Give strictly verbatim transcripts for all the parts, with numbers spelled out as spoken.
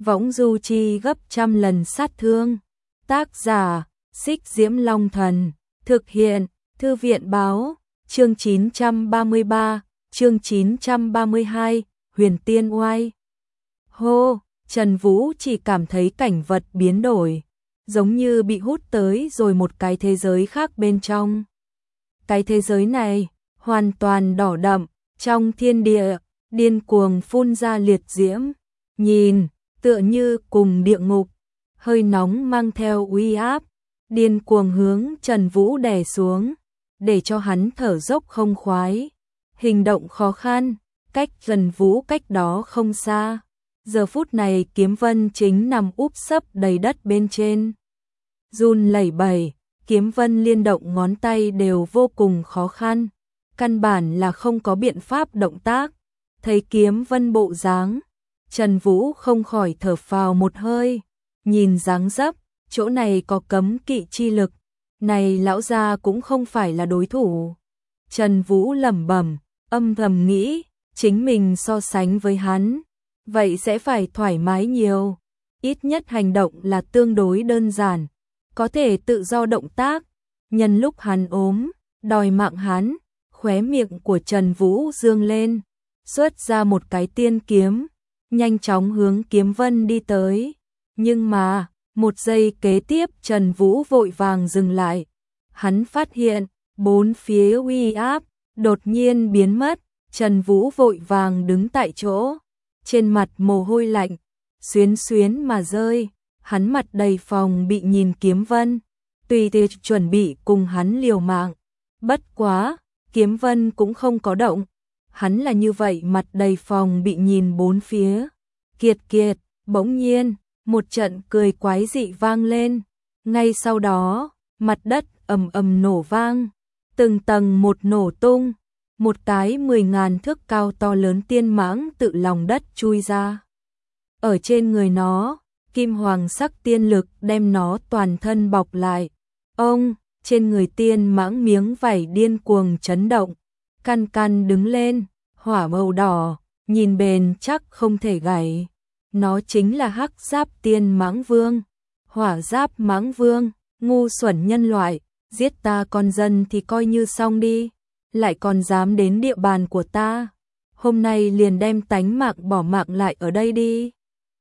võng du chi gấp trăm lần sát thương. Tác giả, Xích Diễm Long Thần, thực hiện, Thư viện báo, chương chín trăm ba mươi ba, chương chín trăm ba mươi hai, Huyền Tiên Oai. Hô, Trần Vũ chỉ cảm thấy cảnh vật biến đổi, giống như bị hút tới rồi một cái thế giới khác bên trong. Cái thế giới này, hoàn toàn đỏ đậm, trong thiên địa, điên cuồng phun ra liệt diễm, nhìn, tựa như cùng địa ngục, hơi nóng mang theo uy áp, điên cuồng hướng Trần Vũ đè xuống, để cho hắn thở dốc không khoái, hành động khó khăn, cách Trần Vũ cách đó không xa. Giờ phút này Kiếm Vân chính nằm úp sấp đầy đất bên trên. Run lẩy bẩy, Kiếm Vân liên động ngón tay đều vô cùng khó khăn, căn bản là không có biện pháp động tác. Thấy Kiếm Vân bộ dáng, Trần Vũ không khỏi thở phào một hơi, nhìn dáng dấp, chỗ này có cấm kỵ chi lực, này lão gia cũng không phải là đối thủ. Trần Vũ lẩm bẩm, âm thầm nghĩ, chính mình so sánh với hắn, vậy sẽ phải thoải mái nhiều, ít nhất hành động là tương đối đơn giản, có thể tự do động tác, nhân lúc hắn ốm, đòi mạng hắn. Khóe miệng của Trần Vũ dương lên, xuất ra một cái tiên kiếm, nhanh chóng hướng Kiếm Vân đi tới. Nhưng mà, một giây kế tiếp Trần Vũ vội vàng dừng lại. Hắn phát hiện, bốn phía uy áp, đột nhiên biến mất. Trần Vũ vội vàng đứng tại chỗ, trên mặt mồ hôi lạnh, xuyến xuyến mà rơi. Hắn mặt đầy phòng bị nhìn Kiếm Vân, tùy tiện chuẩn bị cùng hắn liều mạng. Bất quá, Kiếm Vân cũng không có động, hắn là như vậy mặt đầy phòng bị nhìn bốn phía. Kiệt kiệt, bỗng nhiên, một trận cười quái dị vang lên, ngay sau đó, mặt đất ầm ầm nổ vang, từng tầng một nổ tung, một cái mười ngàn thước cao to lớn tiên mãng tự lòng đất chui ra. Ở trên người nó, kim hoàng sắc tiên lực đem nó toàn thân bọc lại. Ông, trên người tiên mãng miếng vảy điên cuồng chấn động, căn căn đứng lên, hỏa màu đỏ, nhìn bền chắc không thể gãy. Nó chính là Hắc Giáp Tiên Mãng Vương. Hỏa Giáp Mãng Vương, ngu xuẩn nhân loại, giết ta con dân thì coi như xong đi, lại còn dám đến địa bàn của ta, hôm nay liền đem tánh mạng bỏ mạng lại ở đây đi.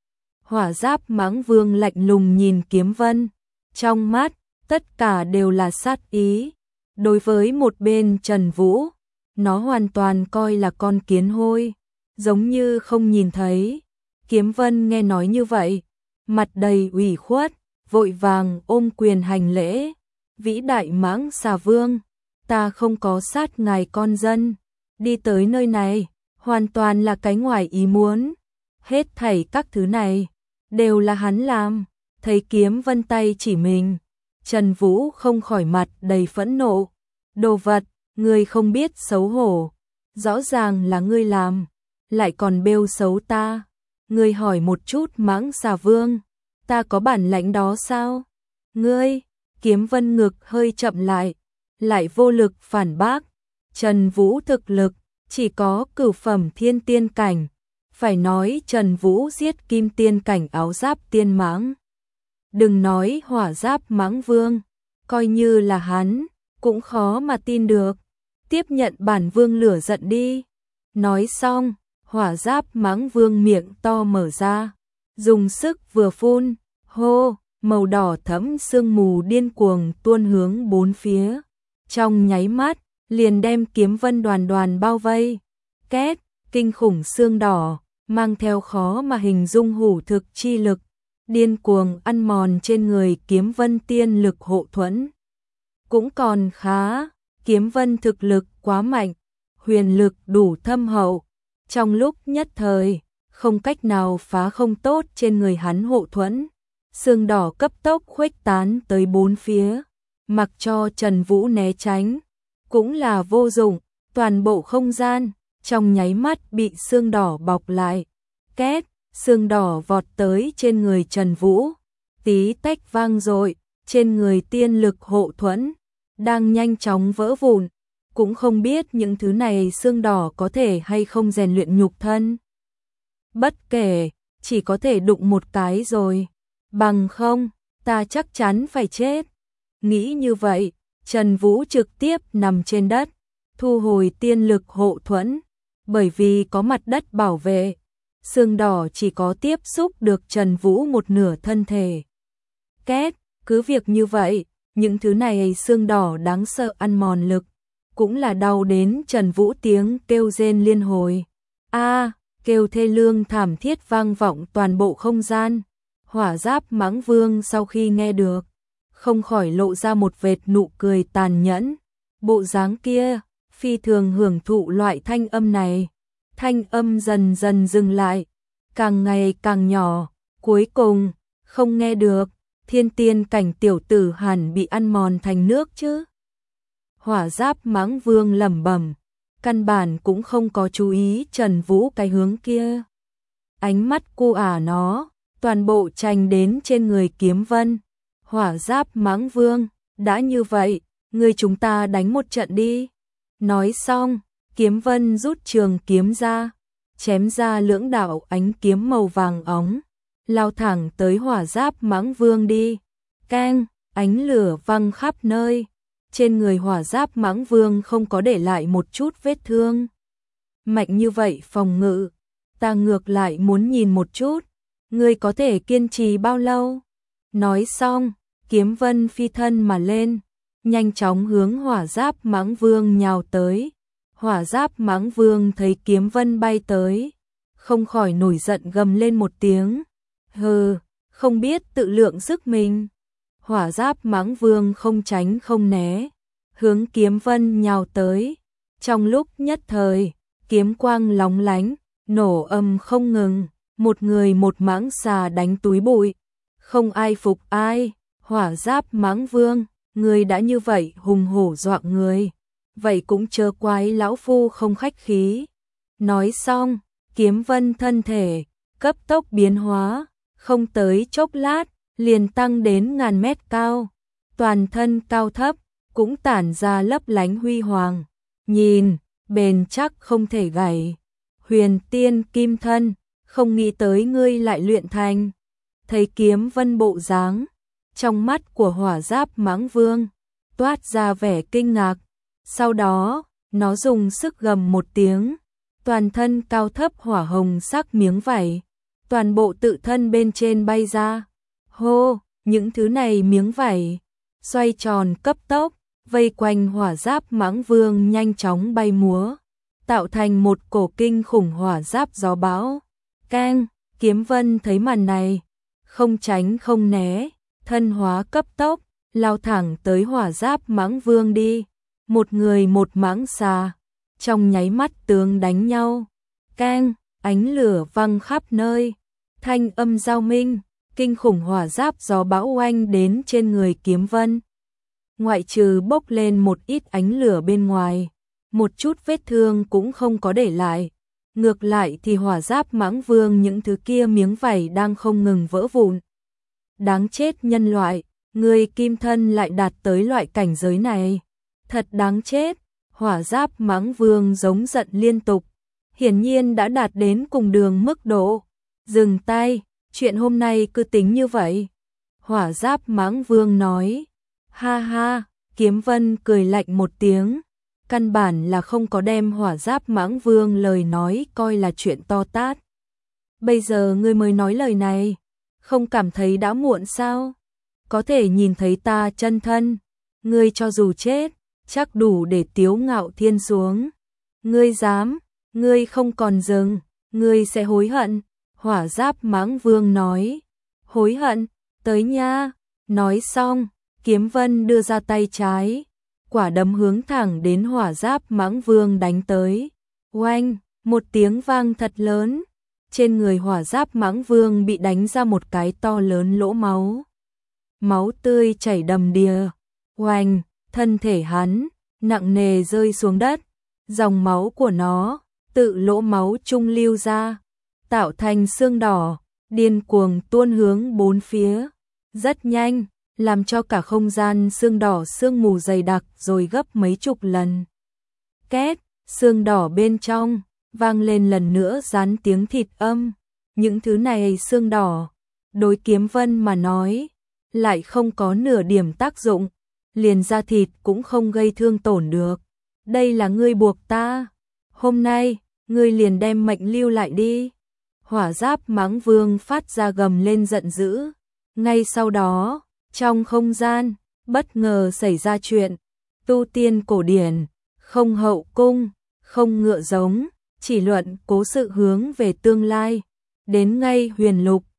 Hỏa Giáp Mãng Vương lạnh lùng nhìn Kiếm Vân, trong mắt tất cả đều là sát ý. Đối với một bên Trần Vũ, nó hoàn toàn coi là con kiến hôi, giống như không nhìn thấy. Kiếm Vân nghe nói như vậy, mặt đầy ủy khuất, vội vàng ôm quyền hành lễ. Vĩ đại Mãng Xà Vương, ta không có sát ngài con dân, đi tới nơi này, hoàn toàn là cái ngoài ý muốn. Hết thảy các thứ này, đều là hắn làm. Thấy Kiếm Vân tay chỉ mình, Trần Vũ không khỏi mặt đầy phẫn nộ. Đồ vật, ngươi không biết xấu hổ, rõ ràng là ngươi làm, lại còn bêu xấu ta. Ngươi hỏi một chút Mãng Xà Vương, ta có bản lãnh đó sao? Ngươi, Kiếm Vân ngực hơi chậm lại, lại vô lực phản bác. Trần Vũ thực lực, chỉ có cửu phẩm thiên tiên cảnh, phải nói Trần Vũ giết kim tiên cảnh áo giáp tiên mãng. Đừng nói hỏa giáp mãng vương, coi như là hắn, cũng khó mà tin được. Tiếp nhận bản vương lửa giận đi. Nói xong, hỏa giáp mãng vương miệng to mở ra, dùng sức vừa phun, hô, màu đỏ thẫm sương mù điên cuồng tuôn hướng bốn phía. Trong nháy mắt, liền đem Kiếm Vân đoàn đoàn bao vây. Két, kinh khủng sương đỏ, mang theo khó mà hình dung hủ thực chi lực, điên cuồng ăn mòn trên người Kiếm Vân tiên lực hộ thuẫn. Cũng còn khá, Kiếm Vân thực lực quá mạnh, huyền lực đủ thâm hậu, trong lúc nhất thời, không cách nào phá không tốt trên người hắn hộ thuẫn. Sương đỏ cấp tốc khuếch tán tới bốn phía, mặc cho Trần Vũ né tránh, cũng là vô dụng, toàn bộ không gian, trong nháy mắt bị sương đỏ bọc lại. Két, sương đỏ vọt tới trên người Trần Vũ, tí tách vang dội, trên người tiên lực hộ thuẫn, đang nhanh chóng vỡ vụn, cũng không biết những thứ này sương đỏ có thể hay không rèn luyện nhục thân. Bất kể, chỉ có thể đụng một cái rồi, bằng không, ta chắc chắn phải chết. Nghĩ như vậy, Trần Vũ trực tiếp nằm trên đất, thu hồi tiên lực hộ thuẫn, bởi vì có mặt đất bảo vệ, xương đỏ chỉ có tiếp xúc được Trần Vũ một nửa thân thể. Két, cứ việc như vậy, những thứ này xương đỏ đáng sợ ăn mòn lực, cũng là đau đến Trần Vũ tiếng kêu rên liên hồi. A, kêu thê lương thảm thiết vang vọng toàn bộ không gian. Hỏa Giáp Mãng Vương sau khi nghe được, không khỏi lộ ra một vệt nụ cười tàn nhẫn. Bộ dáng kia, phi thường hưởng thụ loại thanh âm này. Thanh âm dần dần dừng lại, càng ngày càng nhỏ, cuối cùng, không nghe được, thiên tiên cảnh tiểu tử hẳn bị ăn mòn thành nước chứ. Hỏa Giáp Mãng Vương lẩm bẩm, căn bản cũng không có chú ý Trần Vũ cái hướng kia. Ánh mắt cô ả nó, toàn bộ trành đến trên người Kiếm Vân. Hỏa Giáp Mãng Vương, đã như vậy, người chúng ta đánh một trận đi. Nói xong, Kiếm Vân rút trường kiếm ra, chém ra lưỡng đạo ánh kiếm màu vàng óng, lao thẳng tới Hỏa Giáp Mãng Vương đi. Keng, ánh lửa văng khắp nơi. Trên người Hỏa Giáp Mãng Vương không có để lại một chút vết thương. Mạnh như vậy phòng ngự, ta ngược lại muốn nhìn một chút, ngươi có thể kiên trì bao lâu? Nói xong, Kiếm Vân phi thân mà lên, nhanh chóng hướng Hỏa Giáp Mãng Vương nhào tới. Hỏa Giáp Mãng Vương thấy Kiếm Vân bay tới, không khỏi nổi giận gầm lên một tiếng. Hừ, không biết tự lượng sức mình. Hỏa Giáp Mãng Vương không tránh không né, hướng Kiếm Vân nhào tới. Trong lúc nhất thời, kiếm quang lóng lánh, nổ âm không ngừng, một người một mãng xà đánh túi bụi. Không ai phục ai. Hỏa Giáp Mãng Vương, người đã như vậy hùng hổ dọa người, vậy cũng chớ quái lão phu không khách khí. Nói xong, Kiếm Vân thân thể cấp tốc biến hóa, không tới chốc lát, liền tăng đến ngàn mét cao, toàn thân cao thấp, cũng tản ra lấp lánh huy hoàng. Nhìn, bền chắc không thể gãy. Huyền tiên kim thân, không nghĩ tới ngươi lại luyện thành. Thấy Kiếm Vân bộ dáng, trong mắt của Hỏa Giáp Mãng Vương toát ra vẻ kinh ngạc. Sau đó, nó dùng sức gầm một tiếng, toàn thân cao thấp hỏa hồng sắc miếng vảy, toàn bộ tự thân bên trên bay ra. Hô, những thứ này miếng vảy xoay tròn cấp tốc, vây quanh Hỏa Giáp Mãng Vương nhanh chóng bay múa, tạo thành một cổ kinh khủng hỏa giáp gió bão. Keng, Kiếm Vân thấy màn này, không tránh không né, thân hóa cấp tốc, lao thẳng tới Hỏa Giáp Mãng Vương đi. Một người một mãng xà, trong nháy mắt tướng đánh nhau. Keng, ánh lửa văng khắp nơi, thanh âm giao minh, kinh khủng hỏa giáp gió bão oanh đến trên người Kiếm Vân. Ngoại trừ bốc lên một ít ánh lửa bên ngoài, một chút vết thương cũng không có để lại. Ngược lại thì Hỏa Giáp Mãng Vương những thứ kia miếng vảy đang không ngừng vỡ vụn. Đáng chết nhân loại, người kim thân lại đạt tới loại cảnh giới này. Thật đáng chết. Hỏa Giáp Mãng Vương giống giận liên tục, hiển nhiên đã đạt đến cùng đường mức độ. Dừng tay, chuyện hôm nay cứ tính như vậy. Hỏa Giáp Mãng Vương nói. Ha ha, Kiếm Vân cười lạnh một tiếng, căn bản là không có đem Hỏa Giáp Mãng Vương lời nói coi là chuyện to tát. Bây giờ ngươi mới nói lời này, không cảm thấy đã muộn sao? Có thể nhìn thấy ta chân thân, ngươi cho dù chết, chắc đủ để tiếu ngạo thiên xuống. Ngươi dám, ngươi không còn dừng, ngươi sẽ hối hận. Hỏa Giáp Mãng Vương nói. Hối hận, tới nha. Nói xong, Kiếm Vân đưa ra tay trái, quả đấm hướng thẳng đến Hỏa Giáp Mãng Vương đánh tới. Oanh, một tiếng vang thật lớn, trên người Hỏa Giáp Mãng Vương bị đánh ra một cái to lớn lỗ máu. Máu tươi chảy đầm đìa. Oanh, thân thể hắn nặng nề rơi xuống đất, dòng máu của nó tự lỗ máu trung lưu ra, tạo thành xương đỏ, điên cuồng tuôn hướng bốn phía. Rất nhanh, làm cho cả không gian xương đỏ sương mù dày đặc rồi gấp mấy chục lần. Két, xương đỏ bên trong vang lên lần nữa rán tiếng thịt âm. những thứ này xương đỏ, đối Kiếm Vân mà nói, lại không có nửa điểm tác dụng, liền da thịt cũng không gây thương tổn được. Đây là ngươi buộc ta, hôm nay, ngươi liền đem mệnh lưu lại đi. Hỏa Giáp Mãng Vương phát ra gầm lên giận dữ. Ngay sau đó, trong không gian, bất ngờ xảy ra chuyện. Tu tiên cổ điển, không hậu cung, không ngựa giống, chỉ luận cố sự hướng về tương lai. Đến ngay huyền lục,